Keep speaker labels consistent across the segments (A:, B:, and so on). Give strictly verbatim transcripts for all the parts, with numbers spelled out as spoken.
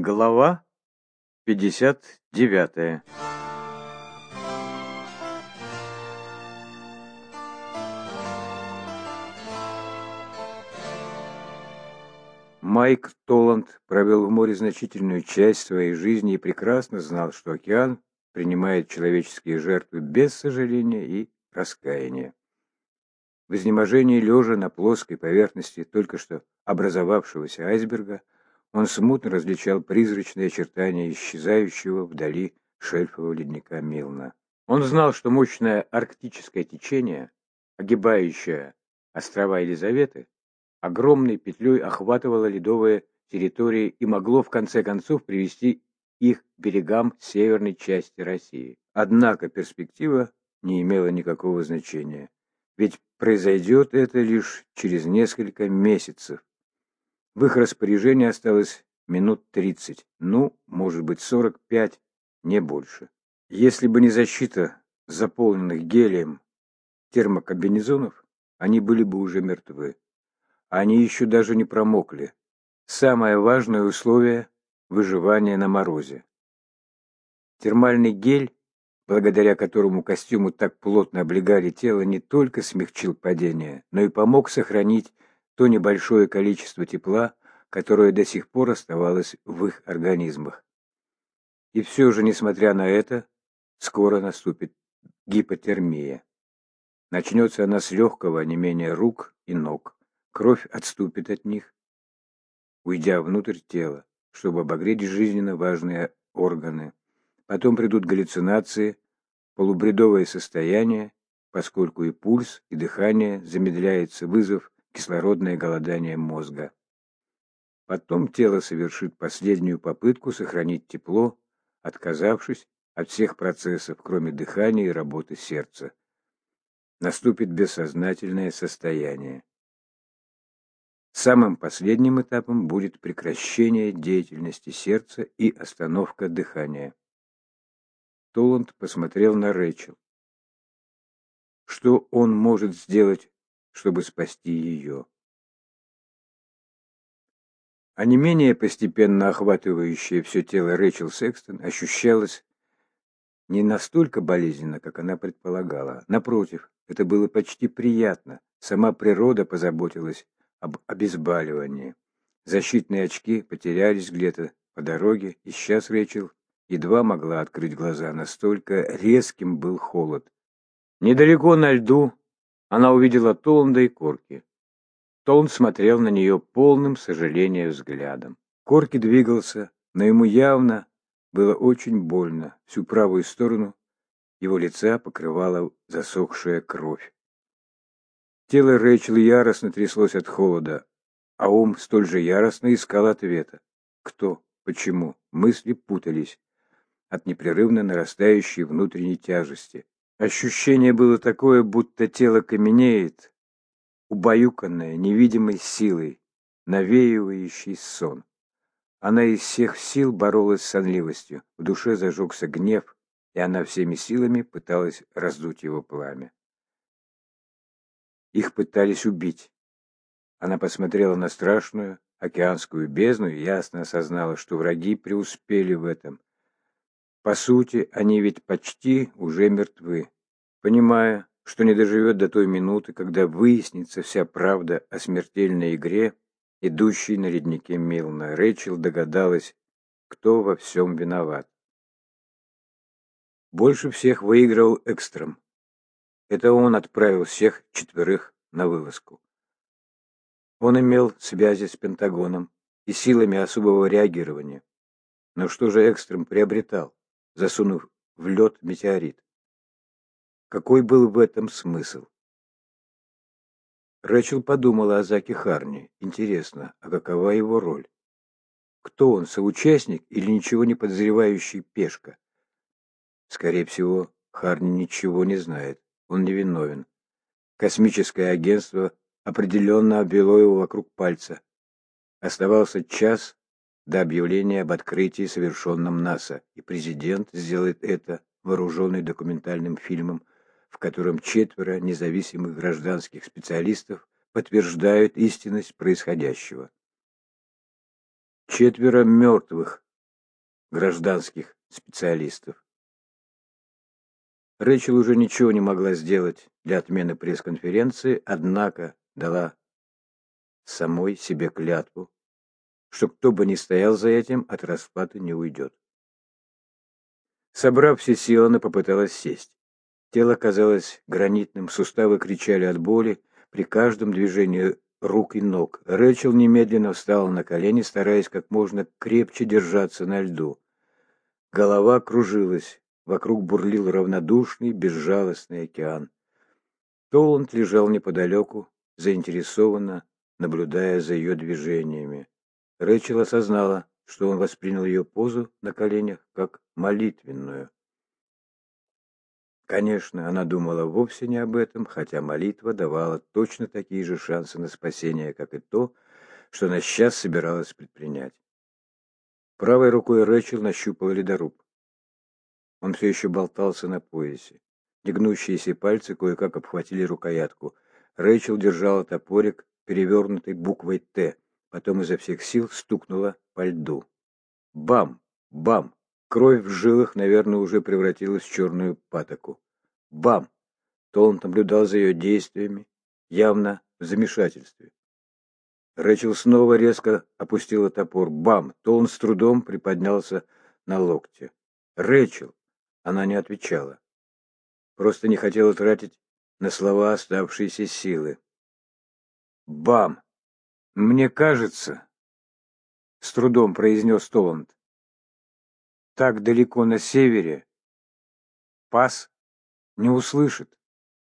A: Глава пятьдесят девятая. Майк Толланд провел в море значительную часть своей жизни и прекрасно знал, что океан принимает человеческие жертвы без сожаления и раскаяния. В изнеможении, лежа на плоской поверхности только что образовавшегося айсберга, он смутно различал призрачные очертания исчезающего вдали шельфового ледника Милна. Он знал, что мощное арктическое течение, огибающее острова Елизаветы, огромной петлей охватывало ледовые территории и могло в конце концов привести их к берегам северной части России. Однако перспектива не имела никакого значения, ведь произойдет это лишь через несколько месяцев. В их распоряжении осталось минут тридцать, ну, может быть, сорок пять, не больше. Если бы не защита заполненных гелием термокомбинезонов, они были бы уже мертвы. Они еще даже не промокли. Самое важное условие – выживание на морозе. Термальный гель, благодаря которому костюмы так плотно облегали тело, не только смягчил падение, но и помог сохранить то небольшое количество тепла, которое до сих пор оставалось в их организмах. И все же, несмотря на это, скоро наступит гипотермия. Начнется она с легкого онемения рук и ног. Кровь отступит от них, уйдя внутрь тела, чтобы обогреть жизненно важные органы. Потом придут галлюцинации, полубредовое состояние, поскольку и пульс, и дыхание замедляется, вызвав кислородное голодание мозга. Потом тело совершит последнюю попытку сохранить тепло, отказавшись от всех процессов, кроме дыхания и работы сердца. Наступит бессознательное состояние. Самым последним этапом будет прекращение деятельности сердца и остановка дыхания. Толланд посмотрел на Рэйчел. Что он может сделать, чтобы спасти ее? А не менее постепенно охватывающее все тело Рэйчел Секстон ощущалось не настолько болезненно, как она предполагала. Напротив, это было почти приятно. Сама природа позаботилась об обезболивании. Защитные очки потерялись где-то по дороге, и сейчас Рэйчел едва могла открыть глаза, настолько резким был холод. Недалеко на льду она увидела Толланда и Корки. Толланд смотрел на нее полным сожаления взглядом. Корки двигался, но ему явно было очень больно. Всю правую сторону его лица покрывала засохшая кровь. Тело Рэйчел яростно тряслось от холода, а ум столь же яростно искал ответа. Кто? Почему? Мысли путались от непрерывно нарастающей внутренней тяжести. Ощущение было такое, будто тело каменеет, убаюканная невидимой силой, навеивающей сон. Она из всех сил боролась с сонливостью, в душе зажегся гнев, и она всеми силами пыталась раздуть его пламя. Их пытались убить. Она посмотрела на страшную океанскую бездну и ясно осознала, что враги преуспели в этом. По сути, они ведь почти уже мертвы. Понимая, что не доживет до той минуты, когда выяснится вся правда о смертельной игре, идущей на леднике Милна, Рэйчел догадалась, кто во всем виноват. Больше всех выиграл Экстрем. Это он отправил всех четверых на вылазку. Он имел связи с Пентагоном и силами особого реагирования. Но что же Экстрем приобретал, засунув в лед метеорит? Какой был в этом смысл? Рэйчел подумала о Заке Харни. Интересно, а какова его роль? Кто он, соучастник или ничего не подозревающий пешка? Скорее всего, Харни ничего не знает. Он невиновен. Космическое агентство определенно обвело его вокруг пальца. Оставался час до объявления об открытии, совершенном НАСА, и президент сделает это, вооруженный документальным фильмом, в котором четверо независимых гражданских специалистов подтверждают истинность происходящего. Четверо мертвых гражданских специалистов. Рэйчел уже ничего не могла сделать для отмены пресс-конференции, однако дала самой себе клятву, что кто бы ни стоял за этим, от расплаты не уйдет. Собрав все силы, она попыталась сесть. Тело казалось гранитным, суставы кричали от боли при каждом движении рук и ног. Рэйчел немедленно встала на колени, стараясь как можно крепче держаться на льду. Голова кружилась, вокруг бурлил равнодушный, безжалостный океан. Толланд лежал неподалеку, заинтересованно наблюдая за ее движениями. Рэйчел осознала, что он воспринял ее позу на коленях как молитвенную. Конечно, она думала вовсе не об этом, хотя молитва давала точно такие же шансы на спасение, как и то, что она сейчас собиралась предпринять. Правой рукой Рэйчел нащупала ледоруб. Он все еще болтался на поясе. Негнущиеся пальцы кое-как обхватили рукоятку. Рэйчел держала топорик, перевернутый буквой «Т», потом изо всех сил стукнула по льду. Бам! Бам! Кровь в жилах, наверное, уже превратилась в черную патоку. Бам! Толланд наблюдал за ее действиями, явно в замешательстве. Рэйчел снова резко опустила топор. Бам! Толланд с трудом приподнялся на локте. «Рэйчел!» Она не отвечала. Просто не хотела тратить на слова оставшиеся силы. Бам! «Мне кажется, — с трудом произнес Толланд, — так далеко на севере Пас не услышит».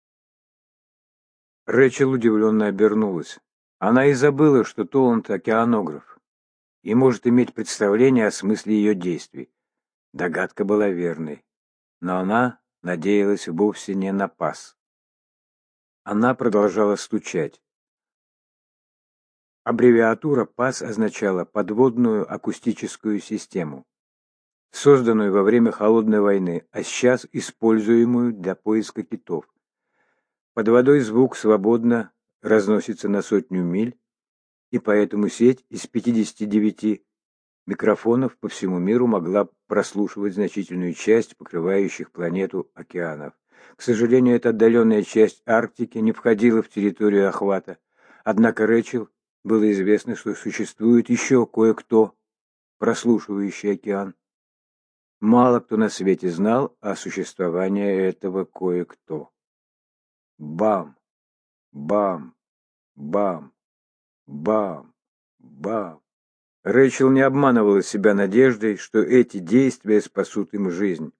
A: Рэйчел удивленно обернулась. Она и забыла, что Толланд океанограф и может иметь представление о смысле ее действий. Догадка была верной, но она надеялась вовсе не на Пас. Она продолжала стучать. Аббревиатура Пас означала подводную акустическую систему, созданную во время Холодной войны, а сейчас используемую для поиска китов. Под водой звук свободно разносится на сотню миль, и поэтому сеть из пятидесяти девяти микрофонов по всему миру могла прослушивать значительную часть покрывающих планету океанов. К сожалению, эта отдаленная часть Арктики не входила в территорию охвата, однако Рэйчел было известно, что существует еще кое-кто, прослушивающий океан. Мало кто на свете знал о существовании этого кое-кто. Бам! Бам! Бам! Бам! Бам! Рэйчел не обманывала себя надеждой, что эти действия спасут им жизнь.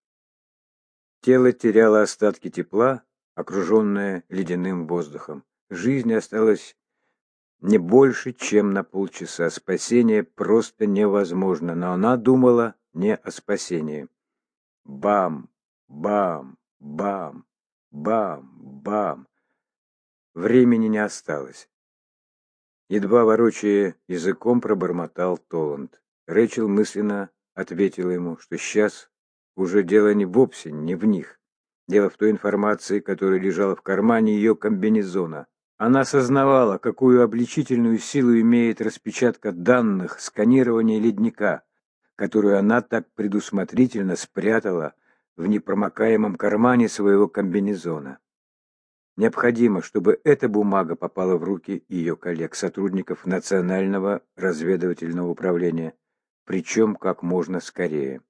A: Тело теряло остатки тепла, окруженное ледяным воздухом. Жизнь осталась не больше, чем на полчаса. Спасение просто невозможно, но она думала не о спасении. Бам! Бам! Бам! Бам! Бам! Времени не осталось. Едва ворочая языком, пробормотал Толланд. Рэйчел мысленно ответила ему, что сейчас уже дело не вовсе не в них. Дело в той информации, которая лежала в кармане ее комбинезона. Она сознавала, какую обличительную силу имеет распечатка данных сканирования ледника, которую она так предусмотрительно спрятала в непромокаемом кармане своего комбинезона. Необходимо, чтобы эта бумага попала в руки ее коллег, сотрудников Национального разведывательного управления, причем как можно скорее.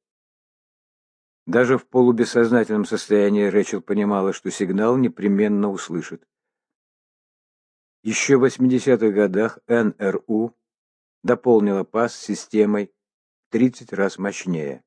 A: Даже в полубессознательном состоянии Рэйчел понимала, что сигнал непременно услышит. Еще в восьмидесятых годах эн эр у дополнила Пас системой в тридцать раз мощнее.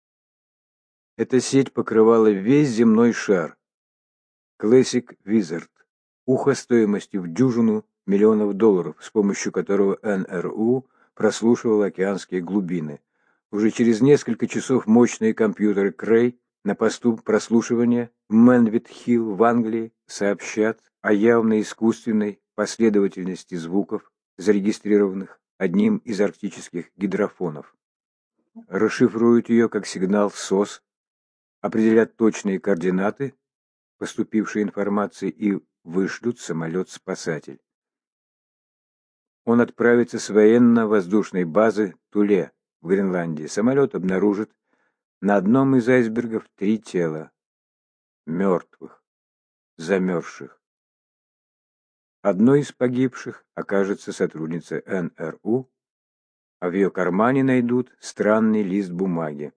A: Эта сеть покрывала весь земной шар. Classic Wizard, ухо стоимостью в дюжину миллионов долларов, с помощью которого эн эр у прослушивал океанские глубины. Уже через несколько часов мощные компьютеры Крей на посту прослушивания в Мэнвит-Хилл в Англии сообщат о явной искусственной последовательности звуков, зарегистрированных одним из арктических гидрофонов. Расшифруют ее как сигнал сос, определят точные координаты поступившей информации и вышлют самолет-спасатель. Он отправится с военно-воздушной базы Туле в Гренландии, самолет обнаружит на одном из айсбергов три тела, мертвых, замерзших. Одной из погибших окажется сотрудница эн эр у, а в ее кармане найдут странный лист бумаги,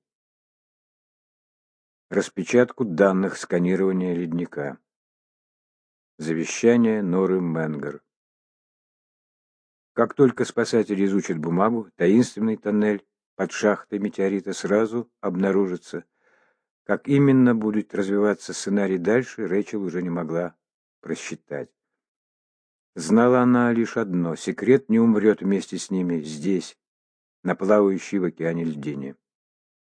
A: распечатку данных сканирования ледника, завещание Норы Менгер. Как только спасатели изучат бумагу, таинственный тоннель под шахтой метеорита сразу обнаружится. Как именно будет развиваться сценарий дальше, Рэйчел уже не могла просчитать. Знала она лишь одно — секрет не умрет вместе с ними здесь, на плавающей в океане льдине.